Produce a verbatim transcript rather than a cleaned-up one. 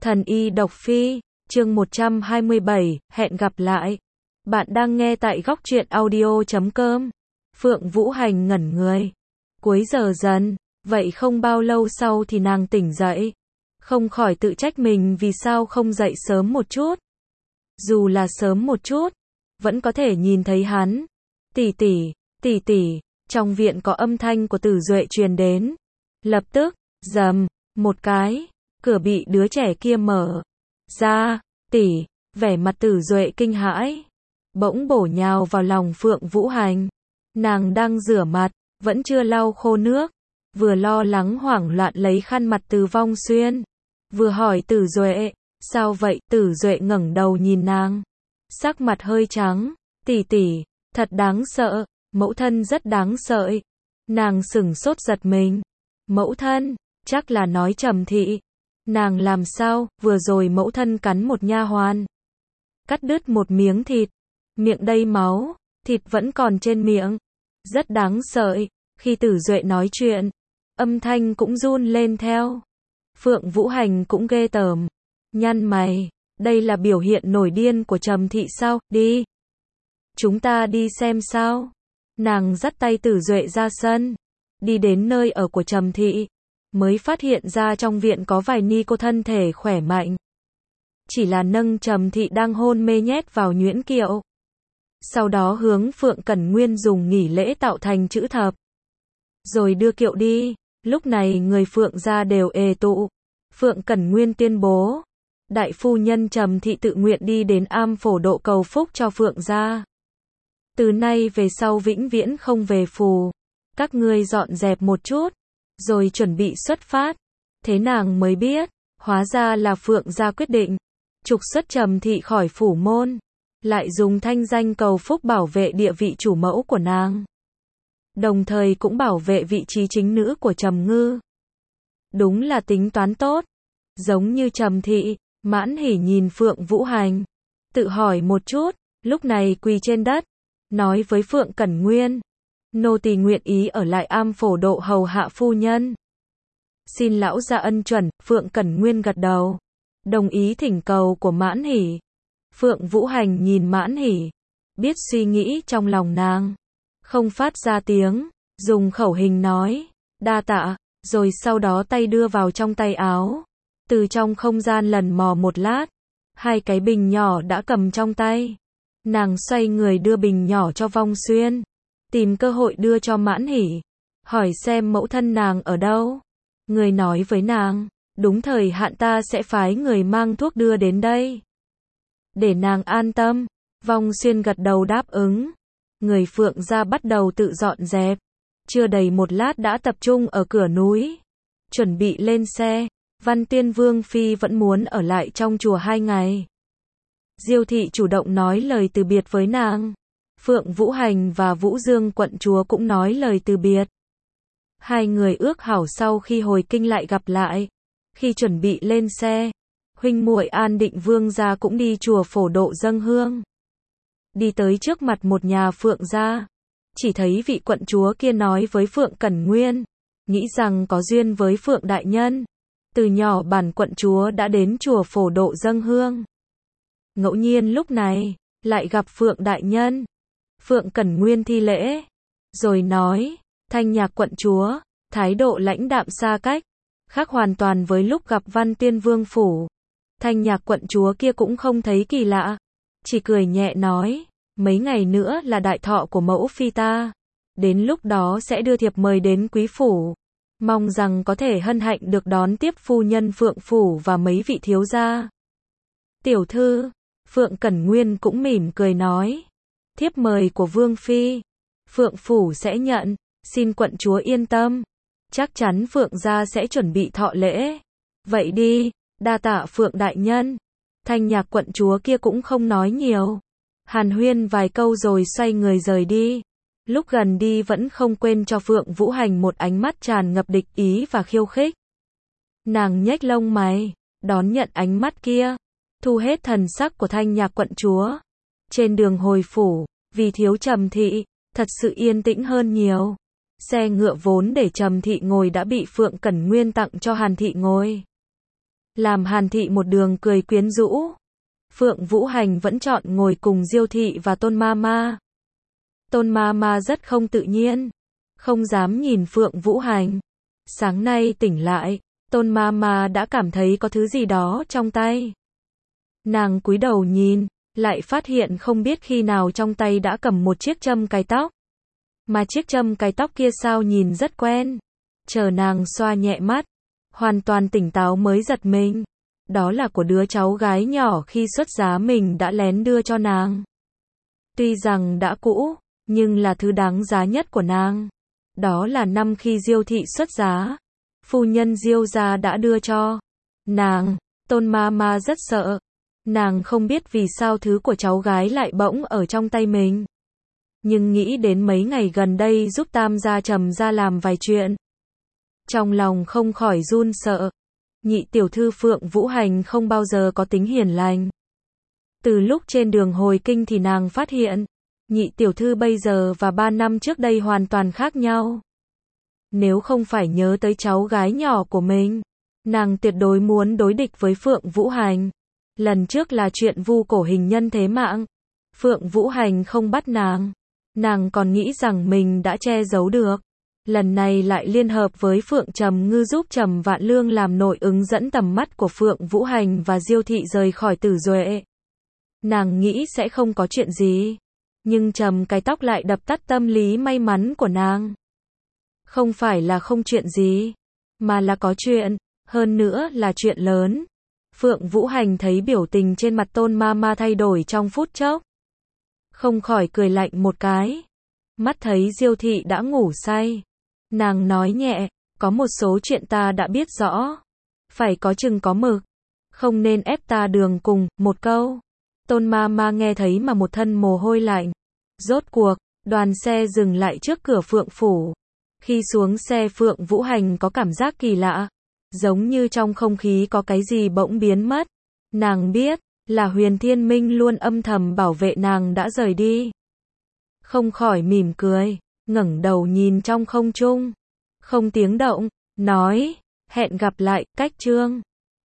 Thần y độc phi, chương một trăm hai mươi bảy, hẹn gặp lại. Bạn đang nghe tại góc truyện audio chấm com. Phượng Vũ Hành ngẩn người. Cuối giờ dần, vậy không bao lâu sau thì nàng tỉnh dậy. Không khỏi tự trách mình vì sao không dậy sớm một chút. Dù là sớm một chút, vẫn có thể nhìn thấy hắn. Tỷ tỷ, tỷ tỷ, trong viện có âm thanh của Tử Duệ truyền đến. Lập tức, rầm, một cái, cửa bị đứa trẻ kia mở ra, tỷ, vẻ mặt Tử Duệ kinh hãi, bỗng bổ nhào vào lòng Phượng Vũ Hành. Nàng đang rửa mặt, vẫn chưa lau khô nước, vừa lo lắng hoảng loạn lấy khăn mặt từ Vong Xuyên, vừa hỏi Tử Duệ, sao vậy? Tử Duệ ngẩng đầu nhìn nàng, sắc mặt hơi trắng, tỷ tỷ, thật đáng sợ, mẫu thân rất đáng sợ. Nàng sửng sốt giật mình, mẫu thân, chắc là nói Trầm Thị. Nàng làm sao? Vừa rồi mẫu thân cắn một nha hoàn, cắt đứt một miếng thịt, miệng đầy máu, thịt vẫn còn trên miệng, rất đáng sợ. Khi Tử Duệ nói chuyện, âm thanh cũng run lên theo. Phượng Vũ Hành cũng ghê tởm, nhăn mày, đây là biểu hiện nổi điên của Trầm Thị sao? Đi, chúng ta đi xem sao. Nàng dắt tay Tử Duệ ra sân, đi đến nơi ở của Trầm Thị, mới phát hiện ra trong viện có vài ni cô thân thể khỏe mạnh. Chỉ là nâng Trầm Thị đang hôn mê nhét vào nhuyễn kiệu. Sau đó hướng Phượng Cẩn Nguyên dùng nghỉ lễ tạo thành chữ thập. Rồi đưa kiệu đi. Lúc này người Phượng gia đều ề tụ. Phượng Cẩn Nguyên tuyên bố, đại phu nhân Trầm Thị tự nguyện đi đến am phổ độ cầu phúc cho Phượng gia. Từ nay về sau vĩnh viễn không về phù. Các ngươi dọn dẹp một chút, rồi chuẩn bị xuất phát. Thế nàng mới biết, hóa ra là Phượng gia quyết định trục xuất Trầm Thị khỏi phủ môn, lại dùng thanh danh cầu phúc bảo vệ địa vị chủ mẫu của nàng, đồng thời cũng bảo vệ vị trí chính nữ của Trầm Ngư. Đúng là tính toán tốt. Giống như Trầm Thị, Mãn Hỉ nhìn Phượng Vũ Hành, tự hỏi một chút, lúc này quỳ trên đất, nói với Phượng Cẩn Nguyên, nô tỳ nguyện ý ở lại am phổ độ hầu hạ phu nhân. Xin lão gia ân chuẩn. Phượng Cẩn Nguyên gật đầu, đồng ý thỉnh cầu của Mãn Hỉ. Phượng Vũ Hành nhìn Mãn Hỉ, biết suy nghĩ trong lòng nàng, không phát ra tiếng, dùng khẩu hình nói, đa tạ, rồi sau đó tay đưa vào trong tay áo. Từ trong không gian lần mò một lát, hai cái bình nhỏ đã cầm trong tay. Nàng xoay người đưa bình nhỏ cho Vong Xuyên, tìm cơ hội đưa cho Mãn Hỉ, hỏi xem mẫu thân nàng ở đâu. Người nói với nàng, đúng thời hạn ta sẽ phái người mang thuốc đưa đến đây, để nàng an tâm. Vong Xuyên gật đầu đáp ứng. Người Phượng gia bắt đầu tự dọn dẹp. Chưa đầy một lát đã tập trung ở cửa núi, chuẩn bị lên xe. Văn Tiên Vương Phi vẫn muốn ở lại trong chùa hai ngày. Diêu Thị chủ động nói lời từ biệt với nàng. Phượng Vũ Hành và Vũ Dương quận chúa cũng nói lời từ biệt. Hai người ước hảo sau khi hồi kinh lại gặp lại. Khi chuẩn bị lên xe, huynh muội An Định Vương gia cũng đi chùa phổ độ dâng hương. Đi tới trước mặt một nhà Phượng gia, chỉ thấy vị quận chúa kia nói với Phượng Cẩn Nguyên, nghĩ rằng có duyên với Phượng đại nhân. Từ nhỏ bản quận chúa đã đến chùa phổ độ dâng hương. Ngẫu nhiên lúc này, lại gặp Phượng đại nhân. Phượng Cẩn Nguyên thi lễ, rồi nói, Thanh Nhạc quận chúa, thái độ lãnh đạm xa cách, khác hoàn toàn với lúc gặp Văn Tiên Vương phủ. Thanh Nhạc quận chúa kia cũng không thấy kỳ lạ, chỉ cười nhẹ nói, mấy ngày nữa là đại thọ của mẫu phi ta, đến lúc đó sẽ đưa thiệp mời đến quý phủ, mong rằng có thể hân hạnh được đón tiếp phu nhân Phượng phủ và mấy vị thiếu gia. Tiểu thư, Phượng Cẩn Nguyên cũng mỉm cười nói, thiếp mời của Vương phi, Phượng phủ sẽ nhận, xin quận chúa yên tâm, chắc chắn Phượng gia sẽ chuẩn bị thọ lễ. Vậy đi, đa tạ Phượng đại nhân. Thanh Nhạc quận chúa kia cũng không nói nhiều, hàn huyên vài câu rồi xoay người rời đi. Lúc gần đi vẫn không quên cho Phượng Vũ Hành một ánh mắt tràn ngập địch ý và khiêu khích. Nàng nhếch lông mày, đón nhận ánh mắt kia, thu hết thần sắc của Thanh Nhạc quận chúa. Trên đường hồi phủ, vì thiếu Trầm Thị, thật sự yên tĩnh hơn nhiều. Xe ngựa vốn để Trầm Thị ngồi đã bị Phượng Cẩn Nguyên tặng cho Hàn Thị ngồi. làm Hàn Thị một đường cười quyến rũ. Phượng Vũ Hành vẫn chọn ngồi cùng Diêu Thị và Tôn Ma Ma. Tôn Ma Ma rất không tự nhiên, không dám nhìn Phượng Vũ Hành. Sáng nay tỉnh lại, Tôn Ma Ma đã cảm thấy có thứ gì đó trong tay. Nàng cúi đầu nhìn, lại phát hiện không biết khi nào trong tay đã cầm một chiếc châm cài tóc. Mà chiếc châm cài tóc kia sao nhìn rất quen. Chờ nàng xoa nhẹ mắt, hoàn toàn tỉnh táo mới giật mình. Đó là của đứa cháu gái nhỏ khi xuất giá mình đã lén đưa cho nàng. Tuy rằng đã cũ, nhưng là thứ đáng giá nhất của nàng. Đó là năm khi Diêu Thị xuất giá, phu nhân Diêu gia đã đưa cho nàng. Tôn Ma Ma rất sợ. Nàng không biết vì sao thứ của cháu gái lại bỗng ở trong tay mình. Nhưng nghĩ đến mấy ngày gần đây giúp Tam gia Trầm gia làm vài chuyện, trong lòng không khỏi run sợ. Nhị tiểu thư Phượng Vũ Hành không bao giờ có tính hiền lành. Từ lúc trên đường hồi kinh thì nàng phát hiện, nhị tiểu thư bây giờ và ba năm trước đây hoàn toàn khác nhau. Nếu không phải nhớ tới cháu gái nhỏ của mình, nàng tuyệt đối muốn đối địch với Phượng Vũ Hành. Lần trước là chuyện vu cổ hình nhân thế mạng. Phượng Vũ Hành không bắt nàng. Nàng còn nghĩ rằng mình đã che giấu được. Lần này lại liên hợp với Phượng Trầm Ngư giúp Trầm Vạn Lương làm nội ứng dẫn tầm mắt của Phượng Vũ Hành và Diêu Thị rời khỏi Tử Duệ. Nàng nghĩ sẽ không có chuyện gì. Nhưng Trầm cái tóc lại đập tắt tâm lý may mắn của nàng. Không phải là không chuyện gì, mà là có chuyện, hơn nữa là chuyện lớn. Phượng Vũ Hành thấy biểu tình trên mặt Tôn Ma Ma thay đổi trong phút chốc, không khỏi cười lạnh một cái. Mắt thấy Diêu Thị đã ngủ say, nàng nói nhẹ, có một số chuyện ta đã biết rõ, phải có chừng có mực, không nên ép ta đường cùng. Một câu, Tôn Ma Ma nghe thấy mà một thân mồ hôi lạnh. Rốt cuộc, đoàn xe dừng lại trước cửa Phượng phủ. Khi xuống xe Phượng Vũ Hành có cảm giác kỳ lạ, giống như trong không khí có cái gì bỗng biến mất. Nàng biết, là Huyền Thiên Minh luôn âm thầm bảo vệ nàng đã rời đi. Không khỏi mỉm cười, ngẩng đầu nhìn trong không trung, không tiếng động, nói, hẹn gặp lại, cách chương.